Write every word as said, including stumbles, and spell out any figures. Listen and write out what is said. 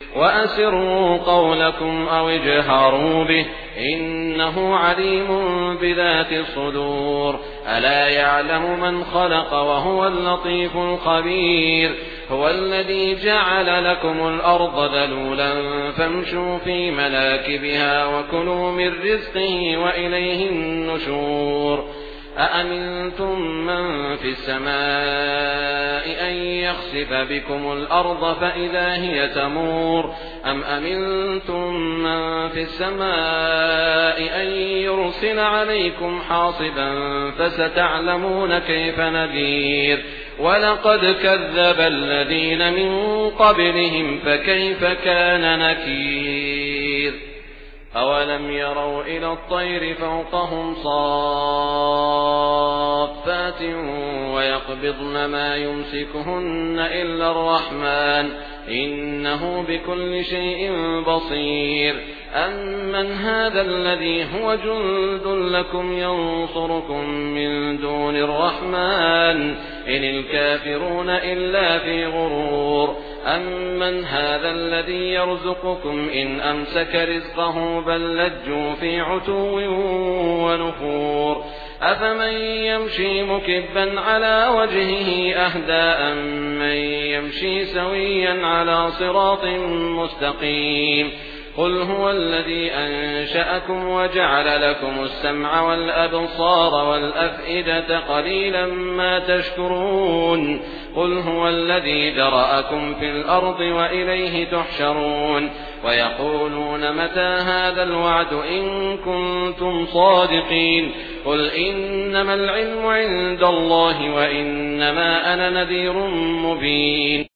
وأسروا قولكم أو اجهروا به إنه عليم بذات الصدور ألا يعلم من خلق وهو اللطيف الخبير هو الذي جعل لكم الأرض ذلولا فامشوا في مناكبها وكلوا من رزقه وإليه النشور أأمنتم من في السماء أن يخسف بكم الأرض فإذا هي تمور أم أمنتم من في السماء أن يرسل عليكم حاصبا فستعلمون كيف نذير ولقد كذب الذين من قبلهم فكيف كان نكير أولم يروا إلى الطير فوقهم صافات ويقبضن ما يمسكهن إلا الرحمن إنه بكل شيء بصير أمن هذا الذي هو جند لكم ينصركم من دون الرحمن إن الكافرون إلا في غرور أمن هذا الذي يرزقكم إن أمسك رزقه بل لجوا في عتو ونفور أفمن يمشي مكبا على وجهه أهدى أمن يمشي سويا على صراط مستقيم قل هو الذي أنشأكم وجعل لكم السمع والأبصار والأفئدة قليلا ما تشكرون قل هو الذي ذرأكم في الأرض وإليه تحشرون ويقولون متى هذا الوعد إن كنتم صادقين قل إنما العلم عند الله وإنما أنا نذير مبين